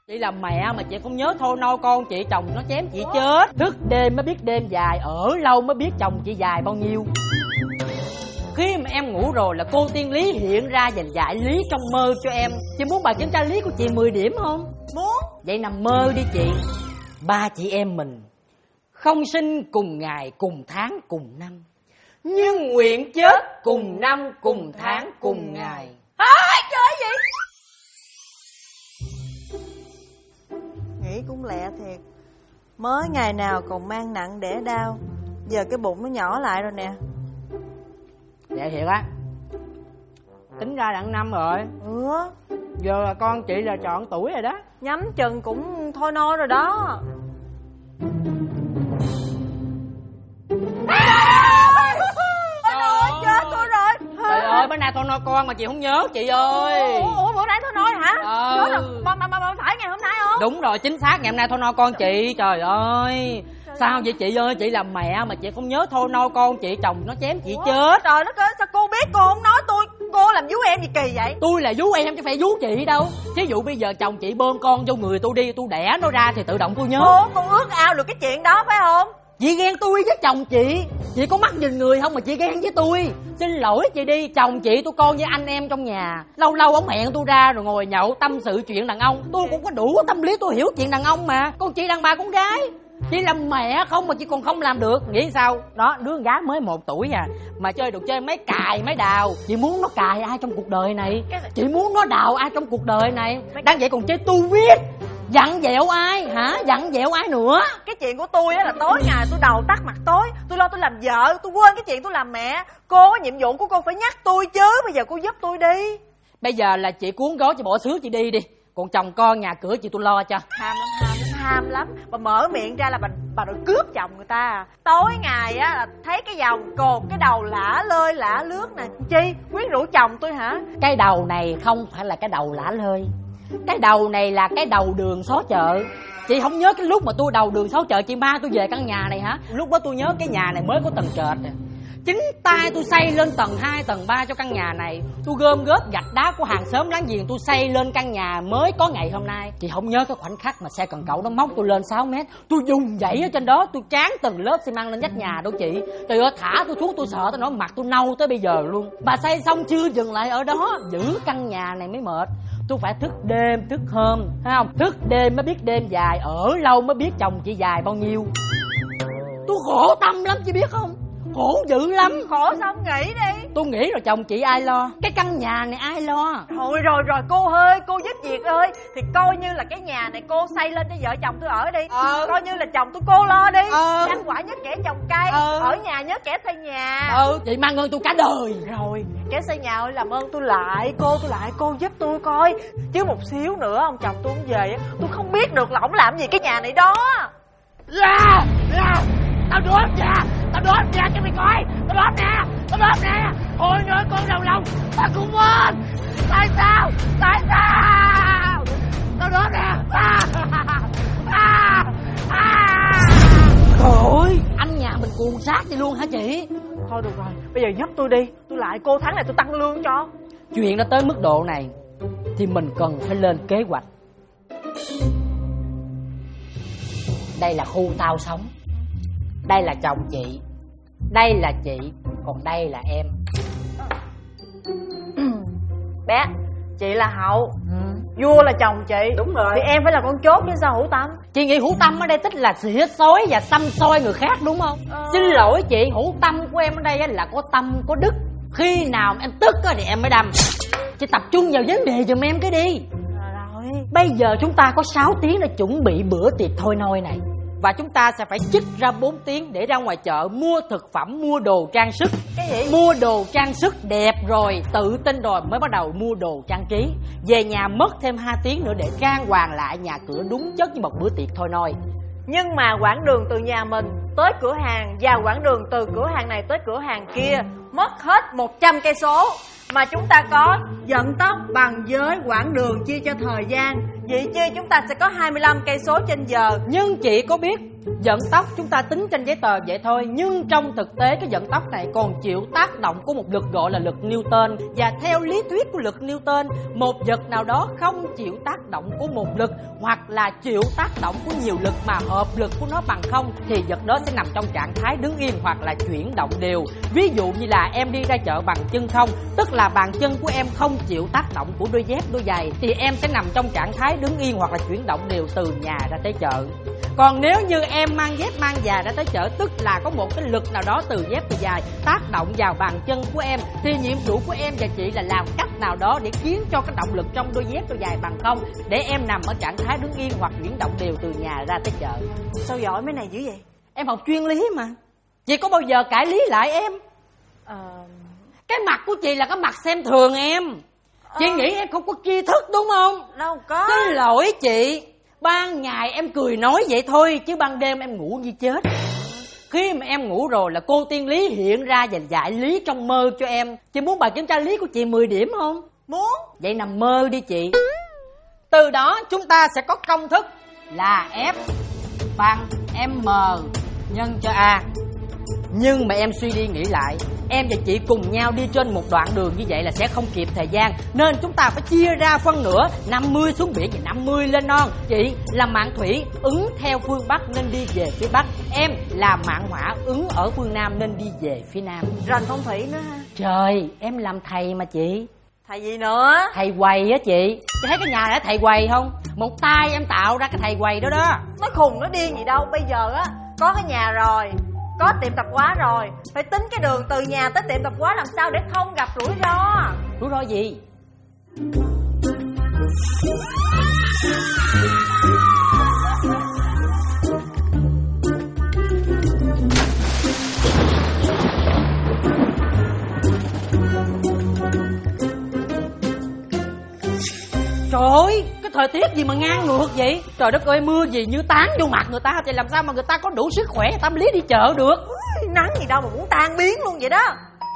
Chị là mẹ mà chị không nhớ thôi nôi con chị, chồng nó chém chị chết. Thức đêm mới biết đêm dài, ở lâu mới biết chồng chị dài bao nhiêu. Khi mà em ngủ rồi là cô tiên lý hiện ra và giải lý trong mơ cho em. Chị muốn bài kiểm tra lý của chị 10 điểm không? Muốn. Vậy nằm mơ đi chị. Ba chị em mình không sinh cùng ngày cùng tháng cùng năm, nhưng nguyện chết cùng năm cùng tháng cùng ngày. Trời gì? Nghĩ cũng lẹ thiệt. Mới ngày nào còn mang nặng đẻ đau, giờ cái bụng nó nhỏ lại rồi nè. Vậy thiệt á. Tính ra đã 5 rồi. Giờ là con chị là chọn tuổi rồi đó. Nhắm chừng cũng thôi nôi rồi đó. Chết tôi rồi. Trời ơi, bữa nay thôi nôi con mà chị không nhớ chị ơi. Ủa bữa nay thôi nôi hả? Nhớ là mà phải ngày hôm nay không? Đúng rồi, chính xác ngày hôm nay thôi nôi con chị. Trời ơi. Sao vậy chị ơi, chị làm mẹ mà chị không nhớ thôi nôi con chị, chồng nó chém chị chết. Trời đất ơi, sao cô biết cô không nói tôi? Cô làm vú em gì kỳ vậy? Tôi là vú em chứ phải vú chị đâu. Thí dụ bây giờ chồng chị bơm con vô người tôi đi, tôi đẻ nó ra thì tự động tôi nhớ. Cô ước ao được cái chuyện đó phải không? Chị ghen tôi với chồng chị có mắt nhìn người không mà chị ghen với tôi. Xin lỗi chị đi, chồng chị tôi con với anh em trong nhà. Lâu lâu ông hẹn tôi ra rồi ngồi nhậu tâm sự chuyện đàn ông. Tôi cũng có đủ tâm lý tôi hiểu chuyện đàn ông mà. Con chị đàn bà con gái. Chị làm mẹ không mà chị còn không làm được, nghĩ sao? Đó, đứa con gái mới 1 tuổi à mà chơi được chơi mấy cài mấy đào. Chị muốn nó cài ai trong cuộc đời này? Chị muốn nó đào ai trong cuộc đời này? Đang vậy còn chơi tu viết. Dặn dẹo ai hả? Dặn dẹo ai nữa? Cái chuyện của tôi á là tối ngày tôi đầu tắt mặt tối. Tôi lo tôi làm vợ, tôi quên cái chuyện tôi làm mẹ. Cô có nhiệm vụ của cô phải nhắc tôi chứ. Bây giờ cô giúp tôi đi. Bây giờ là chị cuốn gói chị bỏ xứ chị đi đi. Còn chồng con nhà cửa chị tôi lo cho. Ham lắm. Bà mở miệng ra là bà đòi cướp chồng người ta. Tối ngày á là thấy cái vòng cột cái đầu lả lơi lả lướt nè. Chi quyến rũ chồng tôi hả? Cái đầu này không phải là cái đầu lả lơi. Cái đầu này là cái đầu đường xó chợ. Chị không nhớ cái lúc mà tôi đầu đường xó chợ chị mang tôi về căn nhà này hả? Lúc đó tôi nhớ cái nhà này mới có tầng trệt nè. Chính tay tôi xây lên tầng 2, tầng 3 cho căn nhà này. Tôi gom góp gạch đá của hàng xóm láng giềng tôi xây lên căn nhà mới có ngày hôm nay. Chị không nhớ cái khoảnh khắc mà xe cần cẩu nó móc tôi lên 6 mét. Tôi dùng dãy ở trên đó, tôi tráng từng lớp xi măng lên vách nhà đâu chị. Trời ơi, thả tôi xuống tôi sợ tôi nói mặt tôi nâu tới bây giờ luôn. Bà xây xong chưa dừng lại ở đó, giữ căn nhà này mới mệt. Tôi phải thức đêm, thức hôm, thấy không? Thức đêm mới biết đêm dài, ở lâu mới biết chồng chị dài bao nhiêu. Tôi khổ tâm lắm chị biết không? Khổ dữ lắm. Khổ sao không nghĩ đi. Tôi nghĩ rồi chồng chị ai lo? Cái căn nhà này ai lo? Rồi cô ơi, cô giúp việc ơi. Thì coi như là cái nhà này cô xây lên cho vợ chồng tôi ở đi. Coi như là chồng tôi cô lo đi. Ăn quả nhớ kẻ trồng cây, ở nhà nhớ kẻ xây nhà. Chị mang ơn tôi cả đời rồi. Kẻ xây nhà ơi, làm ơn tôi lại, cô giúp tôi coi. Chứ một xíu nữa ông chồng tôi không về á, tôi không biết được là ổng làm gì cái nhà này đó. Tao đốt nhà cho mày coi. Tao đốt nè. Ôi nói con đầu lòng. Tao cũng muốn. Tại sao? Tao đốt nè. Trời, anh nhà mình cuồng sát đi luôn hả chị? Thôi được rồi, bây giờ giúp tôi đi. Tôi lại cô tháng này tôi tăng lương cho. Chuyện đã tới mức độ này thì mình cần phải lên kế hoạch. Đây là khu tao sống. Đây là chồng chị. Đây là chị. Còn đây là em. Bé, chị là Hậu. Vua là chồng chị. Đúng rồi. Thì em phải là con chốt chứ sao Hữu Tâm. Chị nghĩ Hữu Tâm ở đây tích là xỉa xói và xăm soi người khác đúng không? Xin lỗi chị, Hữu Tâm của em ở đây là có tâm có đức. Khi nào em tức thì em mới đâm. Chị tập trung vào vấn đề giùm em cái đi. Rồi. Bây giờ chúng ta có 6 tiếng để chuẩn bị bữa tiệc thôi nôi này. Và chúng ta sẽ phải trích ra 4 tiếng để ra ngoài chợ mua thực phẩm, mua đồ trang sức. Cái gì? Mua đồ trang sức đẹp rồi, tự tin rồi mới bắt đầu mua đồ trang trí. Về nhà mất thêm 2 tiếng nữa để trang hoàng lại nhà cửa đúng chất như một bữa tiệc thôi nôi. Nhưng mà quãng đường từ nhà mình tới cửa hàng và quãng đường từ cửa hàng này tới cửa hàng kia mất hết 100 cây số. Mà chúng ta có vận tốc bằng với quãng đường chia cho thời gian. Vậy chứ chúng ta sẽ có 25 cây số trên giờ. Nhưng chị có biết Vận tốc chúng ta tính trên giấy tờ vậy thôi, nhưng trong thực tế cái vận tốc này còn chịu tác động của một lực gọi là lực Newton. Và theo lý thuyết của lực Newton, một vật nào đó không chịu tác động của một lực hoặc là chịu tác động của nhiều lực mà hợp lực của nó bằng không thì vật đó sẽ nằm trong trạng thái đứng yên hoặc là chuyển động đều. Ví dụ như là em đi ra chợ bằng chân không, tức là bàn chân của em không chịu tác động của đôi dép đôi giày, thì em sẽ nằm trong trạng thái đứng yên hoặc là chuyển động đều từ nhà ra tới chợ. Còn nếu như em mang dép mang giày ra tới chợ, tức là có một cái lực nào đó từ dép từ giày tác động vào bàn chân của em, thì nhiệm vụ của em và chị là làm cách nào đó để khiến cho cái động lực trong đôi dép đôi giày bằng không, để em nằm ở trạng thái đứng yên hoặc chuyển động đều từ nhà ra tới chợ. Sao giỏi mấy này dữ vậy? Em học chuyên lý mà, chị có bao giờ cãi lý lại em? Cái mặt của chị là cái mặt xem thường em. Chị nghĩ em không có tri thức đúng không? Đâu có. Xin lỗi chị, ban ngày em cười nói vậy thôi, chứ ban đêm em ngủ như chết. Khi mà em ngủ rồi là cô tiên lý hiện ra và dạy lý trong mơ cho em. Chị muốn bài kiểm tra lý của chị 10 điểm không? Muốn. Vậy nằm mơ đi chị. Từ đó chúng ta sẽ có công thức là F bằng M nhân cho A. Nhưng mà em suy đi nghĩ lại, em và chị cùng nhau đi trên một đoạn đường như vậy là sẽ không kịp thời gian, nên chúng ta phải chia ra phân nửa, 50 xuống biển và 50 lên non. Chị là mạn thủy ứng theo phương Bắc nên đi về phía Bắc, em là mạn hỏa ứng ở phương Nam nên đi về phía Nam. Rành phong thủy nữa ha. Trời, em làm thầy mà chị. Thầy gì nữa? Thầy quầy á chị. Chị thấy cái nhà này thầy quầy không? Một tay em tạo ra cái thầy quầy đó đó. Nó khùng nó điên gì đâu. Bây giờ á, có cái nhà rồi, có tiệm tạp hóa rồi, phải tính cái đường từ nhà tới tiệm tạp hóa làm sao để không gặp rủi ro. Rủi ro gì? Trời ơi, cái thời tiết gì mà ngang ngược vậy? Trời đất ơi, mưa gì như tán vô mặt người ta thì làm sao mà người ta có đủ sức khỏe tâm lý đi chợ được? Nắng gì đâu mà muốn tan biến luôn vậy đó.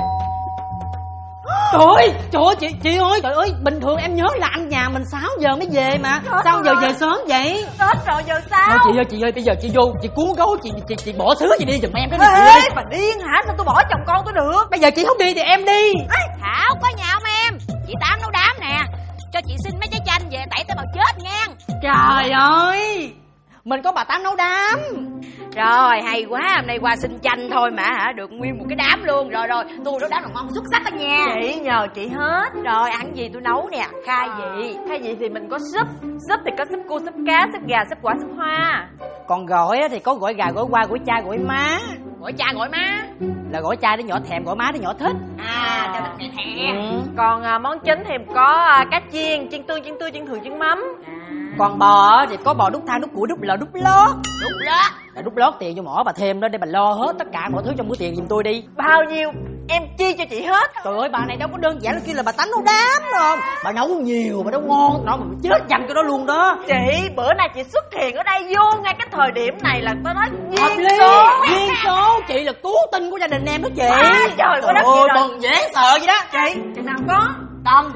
Trời ơi chị ơi, trời ơi, bình thường em nhớ là anh nhà mình 6 giờ mới về mà. Sao giờ về sớm vậy? Tết rồi giờ sao? Thôi chị ơi, bây giờ chị vô, chị cuốn gấu, chị bỏ xứ chị đi giùm em cái này. Ê, chị ơi, bà điên hả? Sao tôi bỏ chồng con tôi được? Bây giờ chị không đi thì em đi. Thảo, có nhà không em? Chị Tám nấu đám nè. Cho chị xin mấy trái chanh về tẩy tới bào chết ngang. Trời ơi, mình có bà Tám nấu đám. Rồi, hay quá, hôm nay qua xin chanh thôi mà hả, được nguyên một cái đám luôn. Rồi, tôi nấu đám là ngon xuất sắc đó nha. Chị nhờ chị hết. Rồi, ăn gì tôi nấu nè, khai vị. Khai vị thì mình có súp. Súp thì có súp cua, súp cá, súp gà, súp quả, súp hoa. Còn gỏi thì có gỏi gà, gỏi qua, gỏi cha, gỏi má. Gỏi cha, gỏi má là gỏi cha đứa nhỏ thèm, gỏi má đứa nhỏ thích. Cho thích mẹ thèm. Còn món chính thì có cá chiên, chiên tương, chiên thường, chiên mắm. Còn bò thì có bò đút than, đút củi, đút lò, đút lót. Đút lót. Đút lót tiền cho mỏ bà thêm đó để bà lo hết tất cả mọi thứ trong bữa tiệc giùm tôi đi. Bao nhiêu em chi cho chị hết. Trời ơi, bà này đâu có đơn giản là kia là bà Tám nấu đám đâu. Bà nấu nhiều, bà nấu ngon, nó mà chết dầm cho nó luôn đó. Chị, bữa nay chị xuất hiện ở đây vô ngay cái thời điểm này là tôi nói duyên số. Chị là cứu tinh của gia đình em đó chị. Trời ơi, còn dễ sợ vậy đó. Chị nào có Tâm.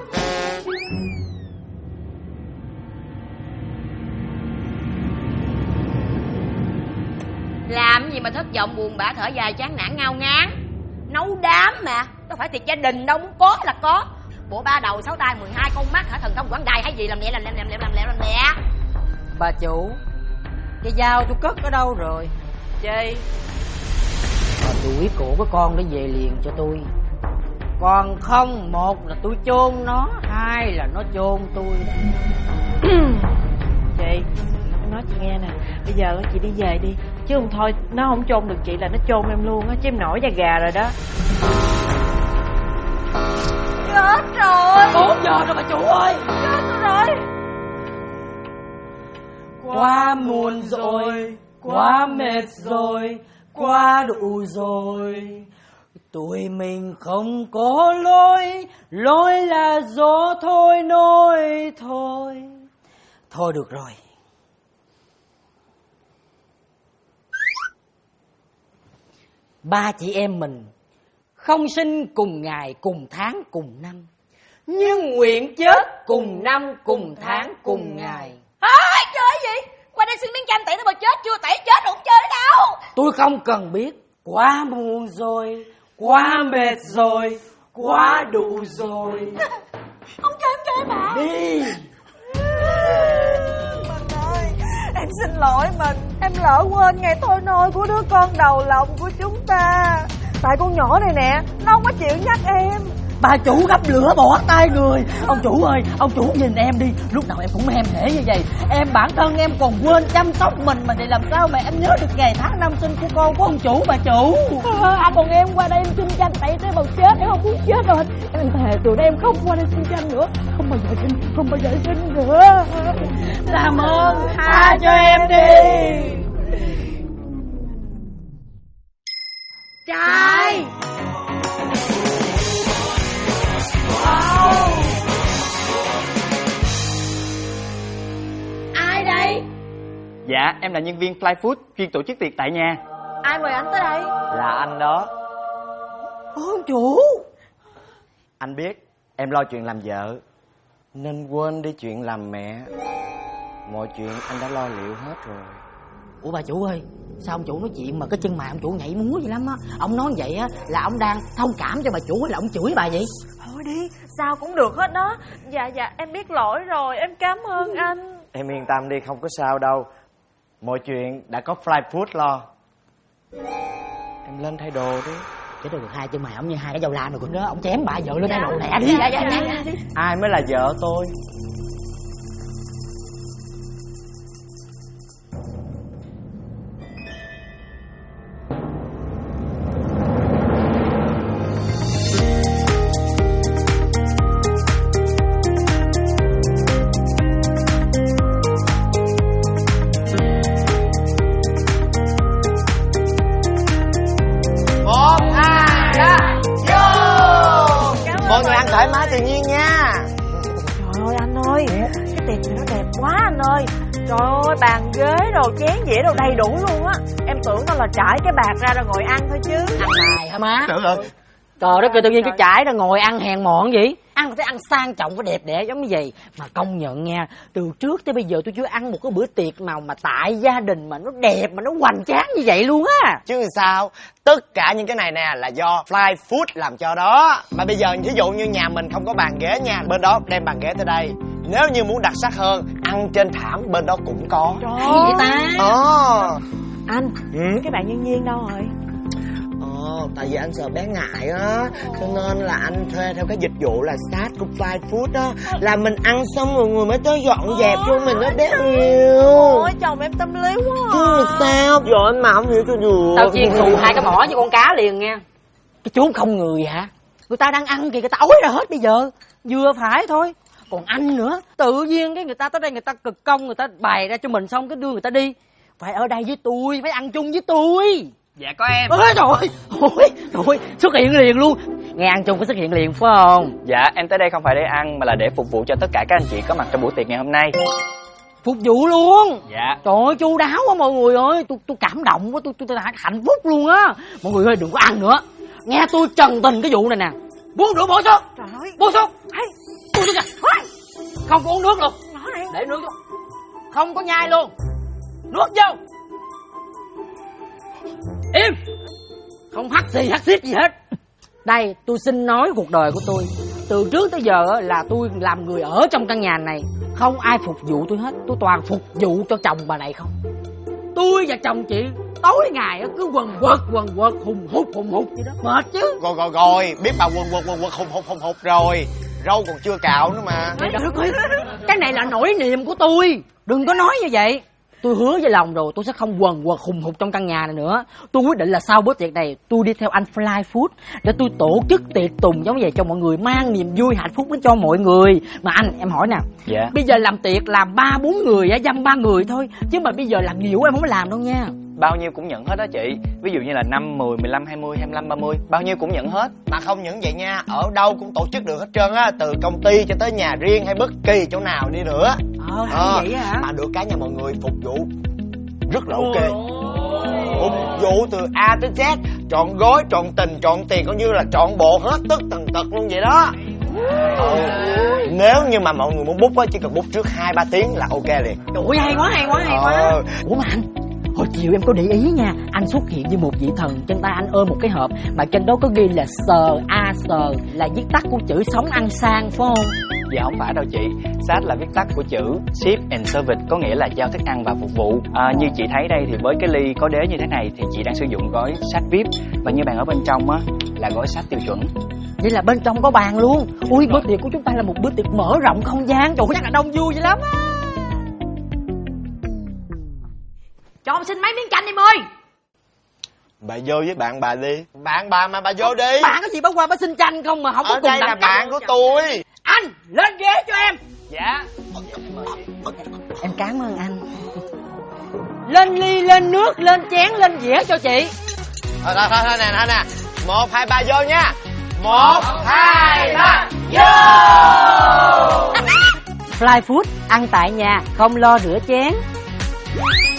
Làm gì mà thất vọng buồn bã thở dài chán nản ngao ngán. Nấu đám mà, đâu phải tiệc gia đình đâu, muốn có là có. Bộ 3 đầu 6 tay 12 con mắt hả, thần thông quảng đài hay gì làm lẹ. Bà chủ, cái dao tôi cất ở đâu rồi? Chị. Bà đuổi cổ cái con đó về liền cho tôi. Còn không, một là tôi chôn nó, hai là nó chôn tôi. Chị, nói chị nghe nè, bây giờ chị đi về đi, chứ không thôi nó không chôn được chị là nó chôn em luôn á, chứ em nổi da gà rồi đó. Chết rồi. 4 giờ rồi bà chủ ơi. Chết rồi. Quá muộn rồi, quá mệt rồi, quá đủ rồi. Tụi mình không có lỗi, lỗi là do thôi nôi thôi. Thôi được rồi. Ba chị em mình không sinh cùng ngày, cùng tháng, cùng năm, nhưng nguyện chết cùng năm, cùng tháng, cùng ngày. Trời gì? Qua đây xin miếng chanh tẩy nó mà chết chưa? Tẩy chết rồi không chơi nữa đâu. Tôi không cần biết. Quá muộn rồi, quá mệt rồi, quá đủ rồi. Không chơi mà. Đi. Mình ơi, em xin lỗi mình. Em lỡ quên ngày thôi nôi của đứa con đầu lòng của chúng ta. Tại con nhỏ này nè, nó không có chịu nhắc em. Bà chủ gấp lửa bỏ tay người. Ông chủ ơi, ông chủ nhìn em đi. Lúc nào em cũng hem hễ như vậy. Em bản thân em còn quên chăm sóc mình mà thì làm sao mà em nhớ được ngày tháng năm sinh của con của ông chủ bà chủ. Anh còn em qua đây em xin chanh tẩy tế bào chết. Em không muốn chết rồi. Em thề từ đây em không qua đây xin chanh nữa. Không bao giờ xin nữa. Làm ơn tha cho em đi. Trai. Ai đây? Dạ, em là nhân viên Fly Food, chuyên tổ chức tiệc tại nhà. Ai mời anh tới đây? Là anh đó. Ông chủ. Anh biết em lo chuyện làm vợ nên quên đi chuyện làm mẹ. Mọi chuyện anh đã lo liệu hết rồi. Ủa bà chủ ơi, sao ông chủ nói chuyện mà cái chân mày ông chủ nhảy múa vậy lắm á? Ông nói vậy á là ông đang thông cảm cho bà chủ hay là ông chửi bà vậy? Thôi đi, sao cũng được hết đó. Dạ, em biết lỗi rồi, em cảm ơn anh. Em yên tâm đi, không có sao đâu. Mọi chuyện đã có Fly Food lo. Em lên thay đồ đi. Chứ được hai chân mày ông như hai cái dầu lam rồi con đó. Ông chém bà vợ lên thay đồ lẹ đi. Dạ. Ai mới là vợ tôi? Mọi người ăn thoải mái tự nhiên nha. Trời ơi anh ơi, cái tiệc này nó đẹp quá anh ơi. Trời ơi, bàn ghế đồ, chén dĩa đồ đầy đủ luôn á. Em tưởng đâu là trải cái bạt ra rồi ngồi ăn thôi chứ. Ăn bài hả má? Trời ơi. Trời đất ơi, tự nhiên cái trải ra ngồi ăn hèn mọn vậy. Ăn phải ăn sang trọng phải đẹp đẽ giống như vậy. Mà công nhận nha, từ trước tới bây giờ tôi chưa ăn một cái bữa tiệc nào mà tại gia đình mà nó đẹp mà nó hoành tráng như vậy luôn á. Chứ sao? Tất cả những cái này nè là do Fly Food làm cho đó. Mà bây giờ ví dụ như nhà mình không có bàn ghế nha, bên đó đem bàn ghế tới đây. Nếu như muốn đặc sắc hơn, ăn trên thảm bên đó cũng có. Hay vậy ta? Anh, cái bạn nhân viên đâu rồi? Tại vì anh sợ bé ngại á, cho nên là anh thuê theo cái dịch vụ là sát của Fly Food á, là mình ăn xong rồi người mới tới dọn dẹp cho mình nó bé yêu. Ôi chồng em tâm lý quá à. Chứ sao rồi anh mà không hiểu cho được. Tao chiên xù hai cái mỏ với con cá liền nha. Cái chú không người hả? Người ta đang ăn kìa, người ta ói ra hết bây giờ. Vừa phải thôi. Còn anh nữa, tự nhiên cái người ta tới đây người ta cực công, người ta bày ra cho mình xong cái đưa người ta đi. Phải ở đây với tôi, phải ăn chung với tôi. Dạ có em. Ôi trời, xuất hiện liền luôn. Nghe ăn chung có xuất hiện liền phải không? Dạ, em tới đây không phải để ăn mà là để phục vụ cho tất cả các anh chị có mặt trong buổi tiệc ngày hôm nay. Phục vụ luôn. Dạ. Trời ơi, chu đáo quá mọi người ơi. Tôi cảm động quá, tôi hạnh phúc luôn á. Mọi người ơi, đừng có ăn nữa. Nghe tôi trần tình cái vụ này nè. Uống rượu bỏ xuống. Trời ơi. Buông xuống. Buông xuống kìa. Không có uống nước luôn. Để nước luôn. Không có nhai luôn. Nuốt vô. Im. Không hắt xì hắt xít gì hết. Đây, tôi xin nói cuộc đời của tôi. Từ trước tới giờ là tôi làm người ở trong căn nhà này. Không ai phục vụ tôi hết. Tôi toàn phục vụ cho chồng bà này không. Tôi và chồng chị tối ngày cứ quần quật hùng hút vậy đó. Mệt chứ. Rồi, biết bà quần hùng hụt rồi. Râu còn chưa cạo nữa mà. Cái này là nỗi niềm của tôi. Đừng có nói như vậy. Tôi hứa với lòng rồi, tôi sẽ không quần quật hùng hục trong căn nhà này nữa. Tôi quyết định là sau bữa tiệc này tôi đi theo anh Fly Food để tôi tổ chức tiệc tùng giống vậy cho mọi người, mang niềm vui hạnh phúc đến cho mọi người. Mà anh, em hỏi nè. Dạ. Bây giờ làm tiệc làm 3-4 người á, dăm 3 người thôi. Chứ mà bây giờ làm nhiều em không làm đâu nha. Bao nhiêu cũng nhận hết đó chị. Ví dụ như là 5, 10, 15, 20, 25, 30. Bao nhiêu cũng nhận hết. Mà không những vậy nha, ở đâu cũng tổ chức được hết trơn á. Từ công ty cho tới nhà riêng hay bất kỳ chỗ nào đi nữa. Vậy hả? Mà được cái nhà mọi người phục vụ rất là ok. Phục vụ từ A tới Z, trọn gói, trọn tình, trọn tiền, coi như là trọn bộ hết tất tần tật luôn vậy đó. Nếu như mà mọi người muốn book á, chỉ cần book trước 2-3 tiếng là ok liền. Ui hay quá. Ủa mà anh, hồi chiều em có để ý nha, anh xuất hiện như một vị thần, trên tay anh ôm một cái hộp mà trên đó có ghi là SAS, là viết tắt của chữ sống ăn sang phải không? Dạ không phải đâu chị. SAT là viết tắt của chữ Ship and Service, có nghĩa là giao thức ăn và phục vụ. Như chị thấy đây thì với cái ly có đế như thế này thì chị đang sử dụng gói SAT VIP, và như bạn ở bên trong á là gói SAT tiêu chuẩn. Vậy là bên trong có bàn luôn. Ui, bữa tiệc của chúng ta là một bữa tiệc mở rộng không gian. Trời ơi, chắc là đông vui dữ lắm á. Cho ông xin mấy miếng chanh em ơi. Bà vô với bạn bà đi. Bạn bà mà bà vô đi. Bạn có gì bác qua bác xin chanh không mà không có ở cùng đây là bạn của tôi. Anh, lên ghế cho em. Dạ. Em cảm ơn anh. Lên ly, lên nước, lên chén, lên dĩa cho chị. Thôi nè. 1, 2, 3 vô nha. 1, 2, 3 vô. Fly Food, ăn tại nhà, không lo rửa chén.